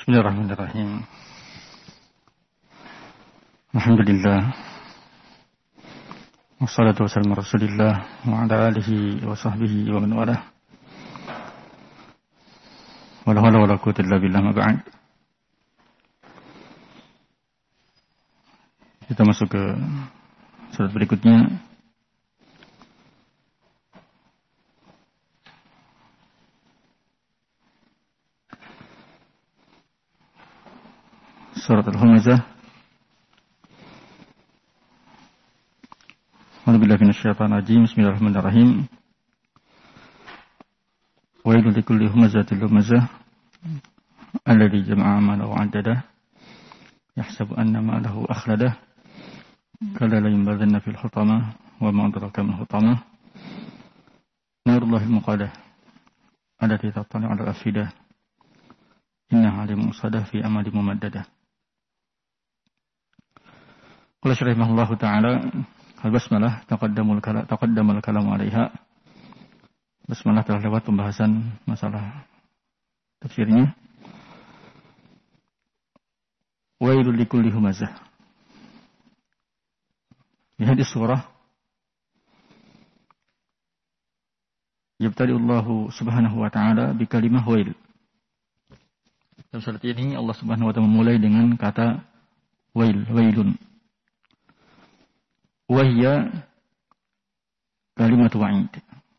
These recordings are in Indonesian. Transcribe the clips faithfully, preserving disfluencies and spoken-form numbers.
Bismillahirrahmanirrahim. Alhamdulillah. Wassalatu wassalamu ala Rasulillah wa ala alihi wa sahbihi wa man walah. Wala hawla wala quwwata illa billah, ma ba'd. Kita masuk ke surat berikutnya. Surat Al-Humazah. A'udzubillahi minasyaitonir rajim. Bismillahirrahmanirrahim. Wailul likulli humazatil lumazah alladzi jama'a malahu 'addadah yahsabu anna ma'ahu akhladah kalla la yunbadhanna fil hutamah wa ma adraka mal hutamah narullahil muqadah allati tattali'u 'alal afidah innaha 'alimun musadah fi amadin mumaddadah. Qala rahimahullahu ta'ala al-basmalah taqaddamul kalam taqaddamal kalam 'alaiha. Basmalah telah lewat pembahasan masalah tafsirnya. Wailul likulli humazah. Di hadis surah yabtadi Allah subhanahu wa ta'ala bi kalimah wail. Dalam surat ini Allah subhanahu wa ta'ala memulai dengan kata wail, wailun. Wahya kalimat wa'id.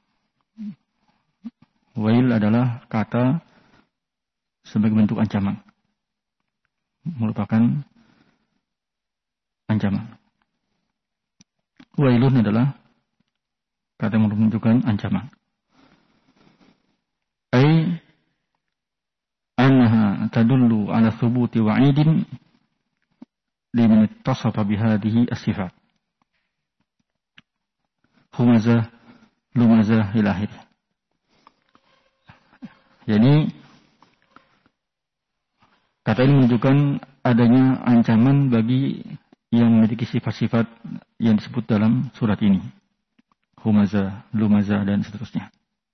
Wail adalah kata sebagai bentuk ancaman. Merupakan ancaman. Wailun adalah kata yang menunjukkan ancaman. Ai annaha tadullu ala thubuti wa'idin liman ittasafa bihadhihi as-sifat. Humazah, lumazah, ilahir. Jadi kata ini menunjukkan adanya ancaman bagi yang memiliki sifat-sifat yang disebut dalam surat ini. Humazah, lumazah, dan seterusnya.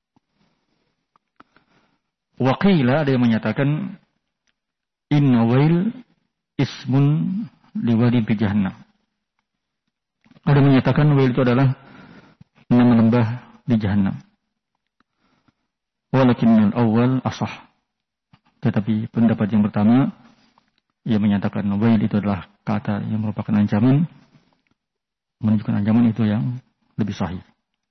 Waqila, ada yang menyatakan inna wail ismun liwadin fi jahannam. Ada yang menyatakan wail itu adalah nama lembah di jahannam. Walakinnal awal asah. Tetapi pendapat yang pertama, ia menyatakan wail itu adalah kata yang merupakan ancaman, menunjukkan ancaman itu yang lebih sahih.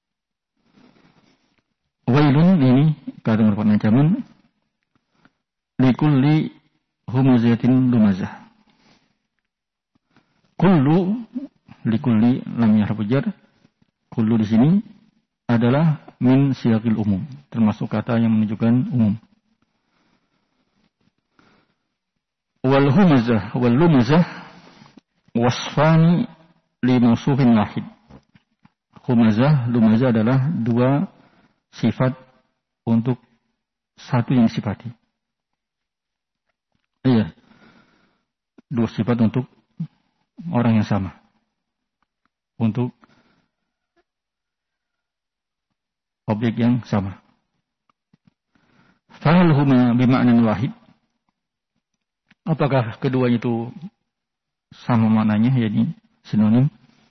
Wailun ini kata yang merupakan ancaman likulli humazatin lumazah. Kullu likulli lam yarfu jar. Kullu di sini adalah min siyaqil umum, termasuk kata yang menunjukkan umum. Wal humazah wal lumazah wasfani li mawsufin wahid. Humazah, lumazah adalah dua sifat untuk satu yang disifati. Iya. Dua sifat untuk orang yang sama. Untuk objek yang sama. Fahal huma bima'nan wahid. Apakah keduanya itu sama maknanya, yakni sinonim?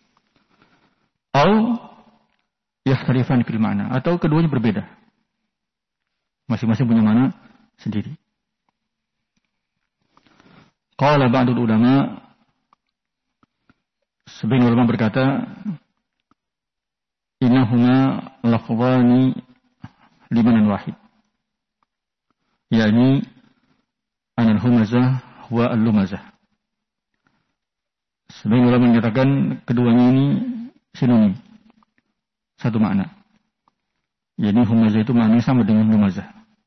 Atau yakhtalifan fil ma'na, atau keduanya berbeda. Masing-masing punya makna sendiri. Qala ba'dul ulama, sebagian ulama berkata, innahuma lafzani limanan wahid. Yani anal humazah wa al-lumazah. Sebagian ulama menyatakan keduanya ini sinonim, satu makna. Yani humazah itu maknanya sama dengan lumazah.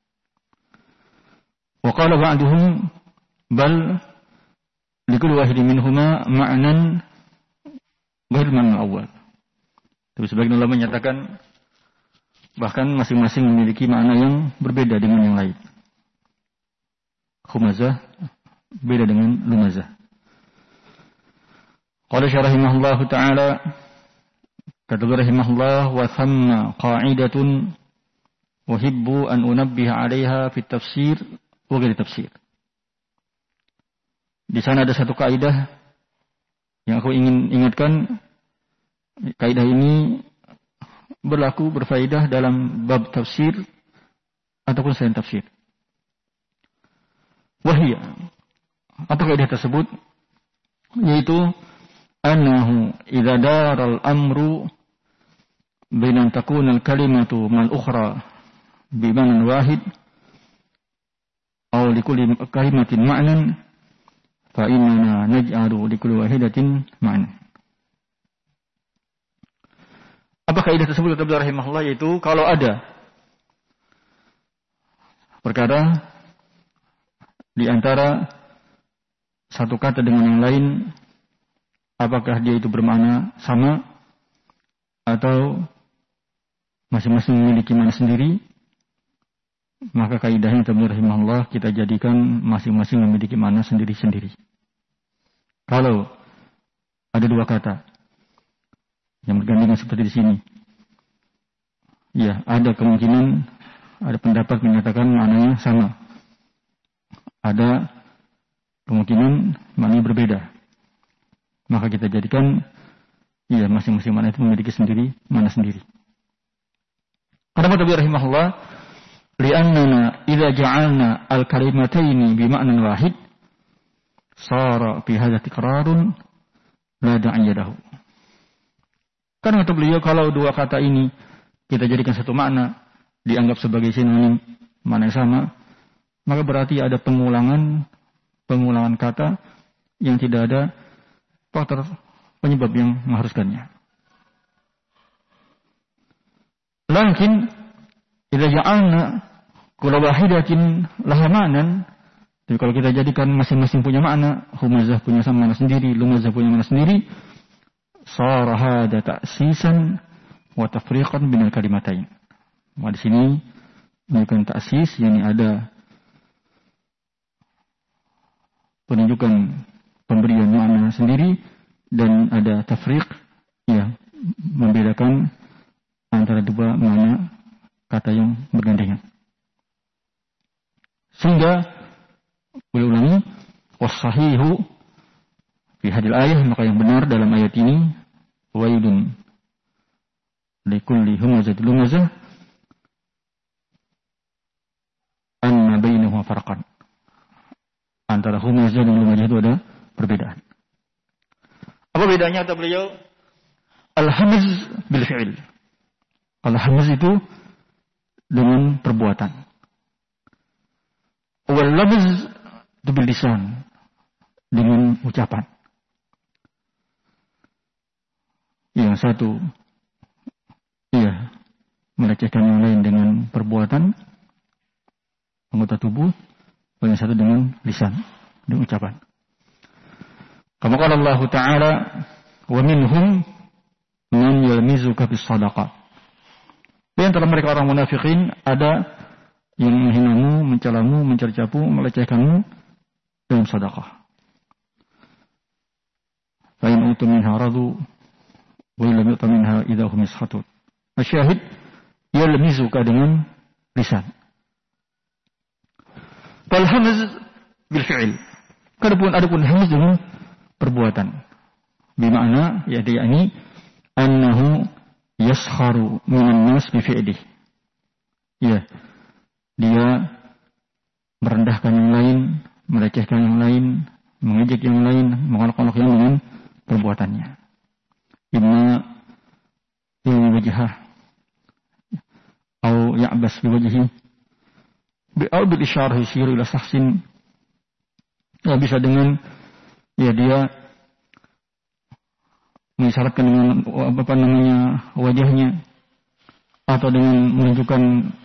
Wa qala ba'duhum bal likulli wahidin minhuma ma'nan ghayr man al-awwal. Tapi sebagian ulama menyatakan bahkan masing-masing memiliki makna yang berbeda dengan yang lain. Humazah beda dengan lumazah. Qala syarahimahullah ta'ala, kata rahimahullah, wa thamma qa'idatun uhibbu an unabbiha 'alaiha fi tafsir wa ghairi tafsir. di sana ada satu kaidah yang aku ingin ingatkan. Kaidah ini berlaku berfaedah dalam bab tafsir ataupun selain tafsir. Wahia, apa kaidah tersebut? Yaitu annahu idza daral amru baina an takuna al-kalimatu mal ukhra bi ma'nan wahid aw li kulli kalimatin ma'nan fa inna naj'alu li kulli wahidatin ma'nan. Apa kaidah tersebut? Kata beliau rahimahullah, yaitu kalau ada perkara di antara satu kata dengan yang lain, apakah dia itu bermakna sama atau masing-masing memiliki makna sendiri, maka kaidahnya kata beliau rahimahullah, kita jadikan masing-masing memiliki makna sendiri-sendiri. Kalau ada dua kata yang bergandengan seperti di sini, ya ada kemungkinan, ada pendapat menyatakan maknanya sama, ada kemungkinan maknanya berbeda, maka kita jadikan ya masing-masing makna itu memiliki sendiri makna sendiri. Karena kata beliau rahimahullah, li'annana idza ja'alna al-kalimataini bi ma'nan wahid sara fi hadha tikrarun la da'iya lahu. Karena kata beliau, kalau dua kata ini kita jadikan satu makna, dianggap sebagai sinonim, makna yang sama, maka berarti ada pengulangan pengulangan kata yang tidak ada faktor penyebab yang mengharuskannya. Lakin idza ja'alna kulla wahidatin laha ma'nan, jadi kalau kita jadikan masing-masing punya makna, humazah punya sama makna sendiri, lumazah punya makna sendiri, sara hada ta'sisan wa tafriqan binal kalimatain. Maka di sini bukan ta'sis, yakni ada penunjukan pemberian makna sendiri, dan ada tafriq, ya, membedakan antara dua makna kata yang bergandengan. Sehingga boleh ulangi, was-sahihu fi hadil ayah, maka yang benar dalam ayat ini, wailun likulli humazatin lumazah anna bainahuma farqan. Antara humazah dan lumazah itu ada perbedaan. Apa bedanya kata beliau? Al-hamz bil fi'il. Al-hamz itu dengan perbuatan. Wal lamz bil lisan, dengan ucapan. Yang satu iya melecehkan yang lain dengan perbuatan anggota tubuh, yang satu dengan lisan, dengan ucapan. Kama qala Allah Ta'ala, wa minhum man yalmizuka bis shadaqah. Di antara mereka orang munafikin ada yang menghinamu, mencelamu, mencercapu, melecehkanmu dalam sedekah. Fa in utu minha radu wa lam yu'ta minha idza hum yashatun. Asyahid yalmizuka dengan lisan. Fal hamz bil fi'il. Adapun adapun hamz dengan perbuatan. Bermakna ya yakni annahu yaskharu minan nas bi fi'lih. Ya. Dia merendahkan yang lain, melecehkan yang lain, mengejek yang lain, mengolok-olok yang dengan perbuatannya. Imma bil wajhah atau ya'bas bi wajhihi bi au bil isyarah yasiru ila sahsin. Ya, bisa dengan ya dia mengisyaratkan dengan apa namanya wajahnya, atau dengan menunjukkan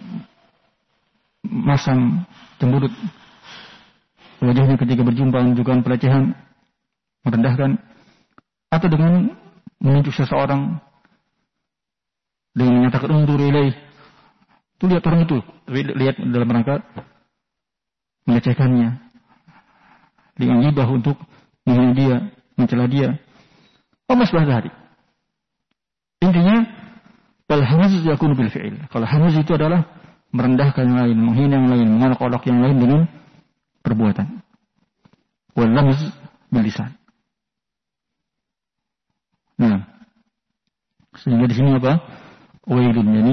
masam cemberut wajahnya ketika berjumpa, menunjukkan pelecehan, merendahkan, atau dengan menunjuk seseorang dengan menyatakan undur ilaih. Itu lihat orang itu, lihat dalam rangka melecehkannya, dengan gibah untuk menghina dia, mencela dia. Oh, masbah tadi. Intinya, bal hamz yakunu bil fi'il. Kalau hamz itu adalah merendahkan yang lain, menghina yang lain, mengolok-olok yang lain dengan perbuatan. Wal lamz bilisan. Nah, sehingga di sini apa? Wailun, yani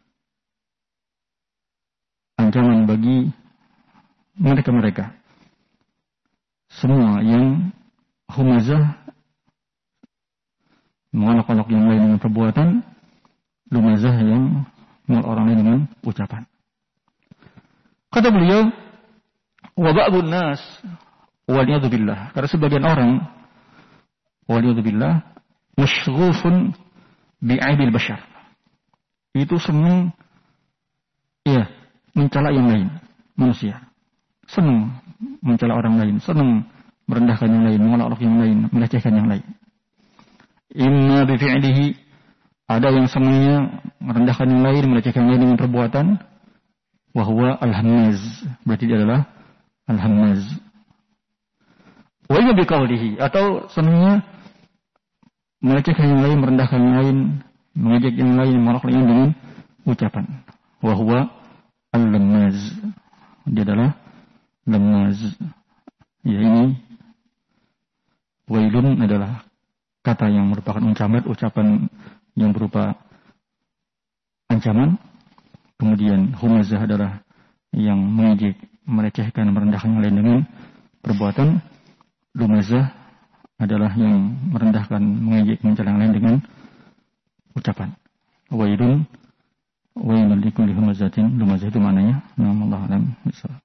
ancaman bagi mereka-mereka semua yang humazah, mengolok-olok yang lain dengan perbuatan, lumazah yang mengolok orang lain dengan ucapan. Kata beliau, wa ba'dun nas waliyadu billah, karena sebagian orang waliyadu billah masyghufun bi'aibil bashar, itu senang ya mencela yang lain, manusia senang mencela orang lain, senang merendahkan yang lain, mengolok-olok yang lain, melecehkan yang lain. Imma bifi'lihi, ada yang senangnya merendahkan yang lain, melecehkan yang lain dengan perbuatan. Wa huwa al-hammaz, berarti dia adalah al-hammaz. Wa imma biqaulihi, atau senangnya melecehkan yang lain, merendahkan yang lain, mengejek yang lain, mengolok yang lain dengan ucapan. Wa huwa al-lammaz, dia adalah lammaz. Ya, ini wailun adalah kata yang merupakan ancaman, ucapan yang berupa ancaman. Kemudian humazah adalah yang mengejek, melecehkan, merendahkan yang lain dengan perbuatan. Lumazah adalah yang merendahkan, mengejek, mencela yang lain dengan ucapan. Wailun, wailun likulli humazatin. Lumazah itu maknanya. Allahu a'lam.